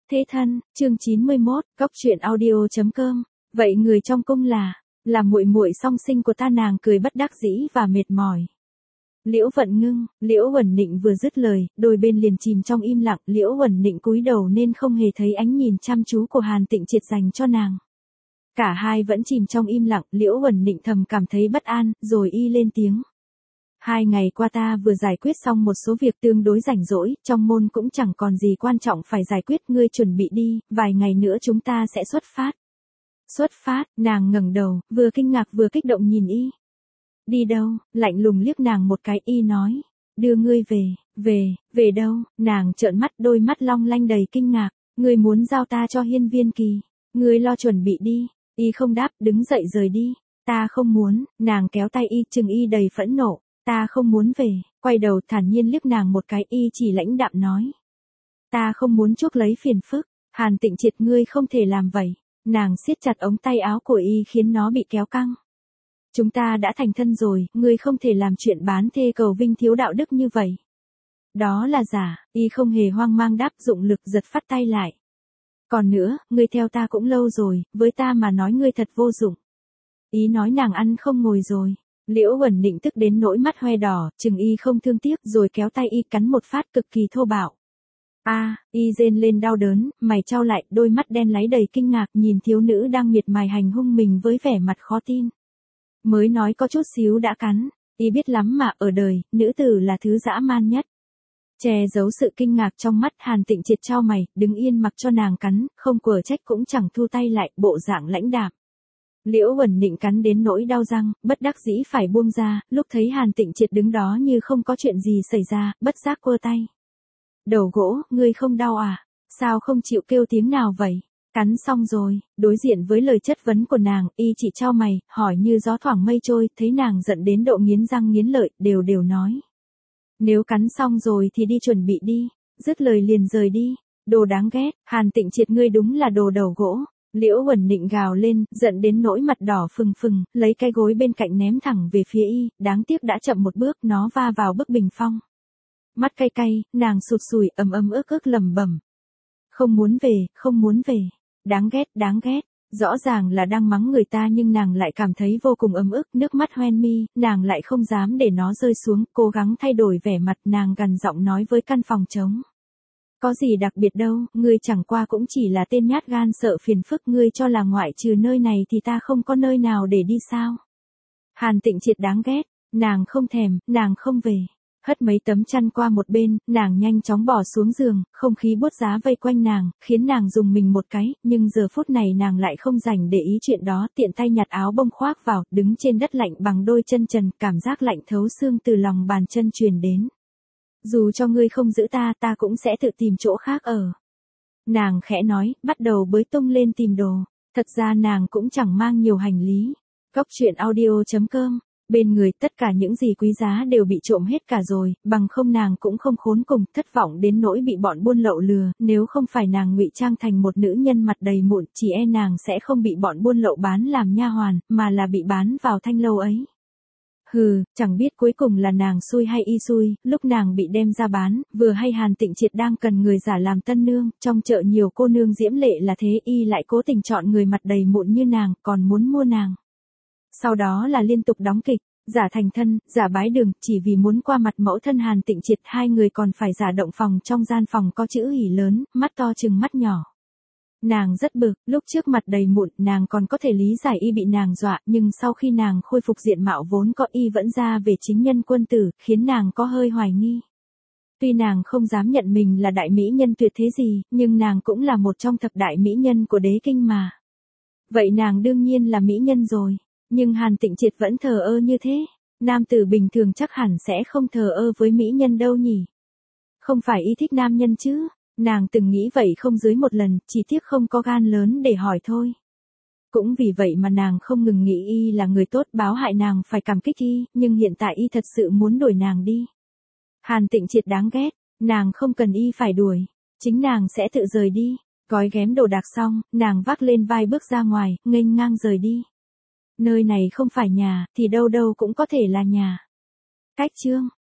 Thế thân, chương 91, Cóc truyện audio.com. Vậy người trong cung là muội muội song sinh của ta. Nàng cười bất đắc dĩ và mệt mỏi. Liễu Vận Ngưng, Liễu Uẩn Nịnh vừa dứt lời, đôi bên liền chìm trong im lặng. Liễu Uẩn Nịnh cúi đầu nên không hề thấy ánh nhìn chăm chú của Hàn Tịnh Triệt dành cho nàng. Cả hai vẫn chìm trong im lặng. Liễu Uẩn Nịnh thầm cảm thấy bất an, rồi y lên tiếng. 2 ngày qua ta vừa giải quyết xong một số việc tương đối rảnh rỗi, trong môn cũng chẳng còn gì quan trọng phải giải quyết, ngươi chuẩn bị đi, vài ngày nữa chúng ta sẽ xuất phát. Xuất phát, nàng ngẩng đầu, vừa kinh ngạc vừa kích động nhìn y. Đi đâu? Lạnh lùng liếc nàng một cái, y nói. Đưa ngươi về đâu? Nàng trợn mắt, đôi mắt long lanh đầy kinh ngạc. Ngươi muốn giao ta cho Hiên Viên Kỳ. Ngươi lo chuẩn bị đi. Y không đáp, đứng dậy rời đi. Ta không muốn, nàng kéo tay y, chừng y đầy phẫn nộ. Ta không muốn về, quay đầu thản nhiên liếc nàng một cái, y chỉ lãnh đạm nói. Ta không muốn chuốc lấy phiền phức. Hàn Tịnh Triệt, ngươi không thể làm vậy. Nàng siết chặt ống tay áo của y khiến nó bị kéo căng. Chúng ta đã thành thân rồi, ngươi không thể làm chuyện bán thê cầu vinh thiếu đạo đức như vậy. Đó là giả, y không hề hoang mang đáp, dụng lực giật phát tay lại. Còn nữa, ngươi theo ta cũng lâu rồi, với ta mà nói ngươi thật vô dụng. Ý nói nàng ăn không ngồi rồi. Liễu Uẩn Nịnh tức đến nỗi mắt hoe đỏ, chừng y không thương tiếc, rồi kéo tay y cắn một phát cực kỳ thô bạo. Y rên lên đau đớn, mày chau lại, đôi mắt đen láy đầy kinh ngạc nhìn thiếu nữ đang miệt mài hành hung mình với vẻ mặt khó tin. Mới nói có chút xíu đã cắn, y biết lắm mà, ở đời, nữ tử là thứ dã man nhất. Che giấu sự kinh ngạc trong mắt, Hàn Tịnh Triệt chau mày, đứng yên mặc cho nàng cắn, không quở trách cũng chẳng thu tay lại, bộ dạng lãnh đạm. Liễu Uẩn Nịnh cắn đến nỗi đau răng, bất đắc dĩ phải buông ra, lúc thấy Hàn Tịnh Triệt đứng đó như không có chuyện gì xảy ra, bất giác quơ tay. Đầu gỗ, ngươi không đau à? Sao không chịu kêu tiếng nào vậy? Cắn xong rồi, đối diện với lời chất vấn của nàng, y chỉ chau mày, hỏi như gió thoảng mây trôi, thấy nàng giận đến độ nghiến răng nghiến lợi, đều nói. Nếu cắn xong rồi thì đi chuẩn bị đi, dứt lời liền rời đi. Đồ đáng ghét, Hàn Tịnh Triệt, ngươi đúng là đồ đầu gỗ. Liễu Uẩn Nịnh gào lên, giận đến nỗi mặt đỏ phừng phừng, lấy cái gối bên cạnh ném thẳng về phía y, đáng tiếc đã chậm một bước, nó va vào bức bình phong. Mắt cay cay, nàng sụt sùi, ấm ức lẩm bẩm. Không muốn về. Đáng ghét. Rõ ràng là đang mắng người ta nhưng nàng lại cảm thấy vô cùng ấm ức, nước mắt hoen mi, nàng lại không dám để nó rơi xuống, cố gắng thay đổi vẻ mặt, nàng gằn giọng nói với căn phòng trống. Có gì đặc biệt đâu, ngươi chẳng qua cũng chỉ là tên nhát gan sợ phiền phức, ngươi cho là ngoại trừ nơi này thì ta không có nơi nào để đi sao? Hàn Tịnh Triệt, đáng ghét, nàng không thèm, nàng không về. Hất mấy tấm chăn qua một bên, nàng nhanh chóng bỏ xuống giường, không khí buốt giá vây quanh nàng, khiến nàng rùng mình một cái, nhưng giờ phút này nàng lại không rảnh để ý chuyện đó, tiện tay nhặt áo bông khoác vào, đứng trên đất lạnh bằng đôi chân trần, cảm giác lạnh thấu xương từ lòng bàn chân truyền đến. Dù cho ngươi không giữ ta cũng sẽ tự tìm chỗ khác ở. Nàng khẽ nói, bắt đầu bới tung lên tìm đồ. Thật ra nàng cũng chẳng mang nhiều hành lý. Cóc truyện audio.com. Bên người tất cả những gì quý giá đều bị trộm hết cả rồi, bằng không nàng cũng không khốn cùng, thất vọng đến nỗi bị bọn buôn lậu lừa, nếu không phải nàng ngụy trang thành một nữ nhân mặt đầy mụn, chỉ e nàng sẽ không bị bọn buôn lậu bán làm nha hoàn, mà là bị bán vào thanh lâu ấy. Hừ, chẳng biết cuối cùng là nàng xui hay y xui, lúc nàng bị đem ra bán, vừa hay Hàn Tịnh Triệt đang cần người giả làm tân nương, trong chợ nhiều cô nương diễm lệ là thế, y lại cố tình chọn người mặt đầy mụn như nàng, còn muốn mua nàng. Sau đó là liên tục đóng kịch, giả thành thân, giả bái đường, chỉ vì muốn qua mặt mẫu thân Hàn Tịnh Triệt, hai người còn phải giả động phòng trong gian phòng có chữ hỉ lớn, mắt to chừng mắt nhỏ. Nàng rất bực, lúc trước mặt đầy mụn, nàng còn có thể lý giải y bị nàng dọa, nhưng sau khi nàng khôi phục diện mạo vốn có, y vẫn ra về chính nhân quân tử, khiến nàng có hơi hoài nghi. Tuy nàng không dám nhận mình là đại mỹ nhân tuyệt thế gì, nhưng nàng cũng là một trong thập đại mỹ nhân của đế kinh mà. Vậy nàng đương nhiên là mỹ nhân rồi, nhưng Hàn Tịnh Triệt vẫn thờ ơ như thế. Nam tử bình thường chắc hẳn sẽ không thờ ơ với mỹ nhân đâu nhỉ. Không phải y thích nam nhân chứ. Nàng từng nghĩ vậy không dưới một lần, chỉ tiếc không có gan lớn để hỏi thôi. Cũng vì vậy mà nàng không ngừng nghĩ y là người tốt, báo hại nàng phải cảm kích y, nhưng hiện tại y thật sự muốn đuổi nàng đi. Hàn Tịnh Triệt, đáng ghét, nàng không cần y phải đuổi, chính nàng sẽ tự rời đi. Gói ghém đồ đạc xong, nàng vác lên vai bước ra ngoài, nghênh ngang rời đi. Nơi này không phải nhà, thì đâu đâu cũng có thể là nhà. Cách chương